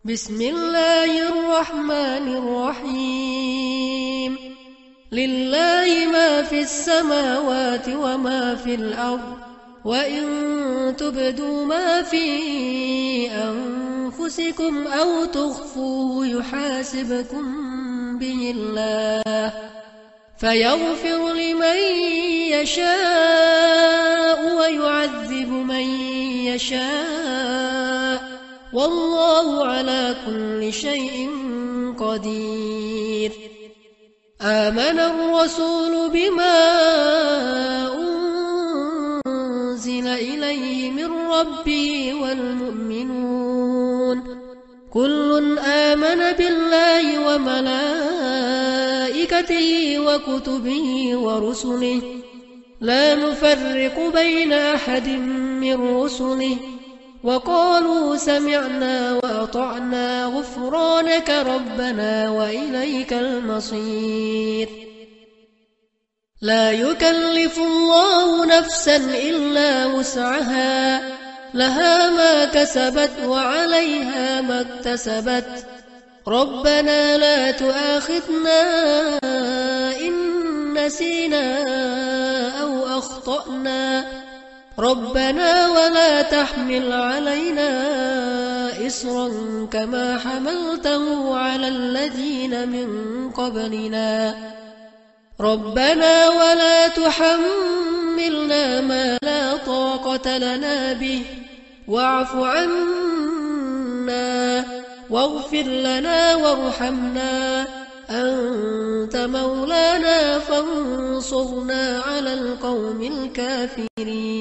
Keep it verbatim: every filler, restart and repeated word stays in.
بسم الله الرحمن الرحيم لله ما في السماوات وما في الأرض وإن تبدوا ما في أنفسكم أو تخفوه يحاسبكم به الله فيغفر لمن يشاء ويعذب من يشاء والله على كل شيء قدير. آمن الرسول بما أنزل إليه من ربه والمؤمنون كل آمن بالله وملائكته وكتبه ورسله لا نفرق بين أحد من رسله وقالوا سمعنا وأطعنا غفرانك ربنا وإليك المصير. لا يكلف الله نفسا إلا وسعها لها ما كسبت وعليها ما اكتسبت ربنا لا تؤاخذنا إن نسينا أو أخطأنا ربنا ولا تحمل علينا إصرا كما حملته على الذين من قبلنا ربنا ولا تحملنا ما لا طاقة لنا به واعف عنا واغفر لنا وارحمنا أنت مولانا فانصرنا على القوم الكافرين.